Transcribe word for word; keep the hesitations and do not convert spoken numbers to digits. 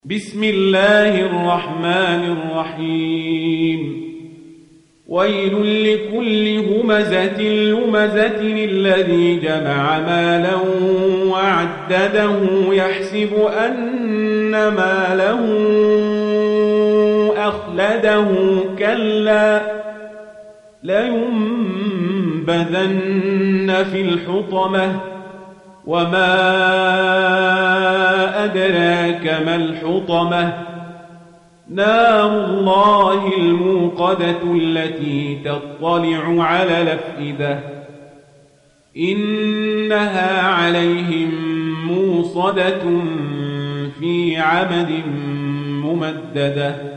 بسم الله الرحمن الرحيم ويل لكل همزة لمزة الذي جمع مالا وعدده يحسب أن ماله أخلده كلا لينبذن في الحطمة وما أدراك ما الحطمة نار الله الموقدة التي تطلع على الأفئدة إنها عليهم موصدة في عمد ممددة.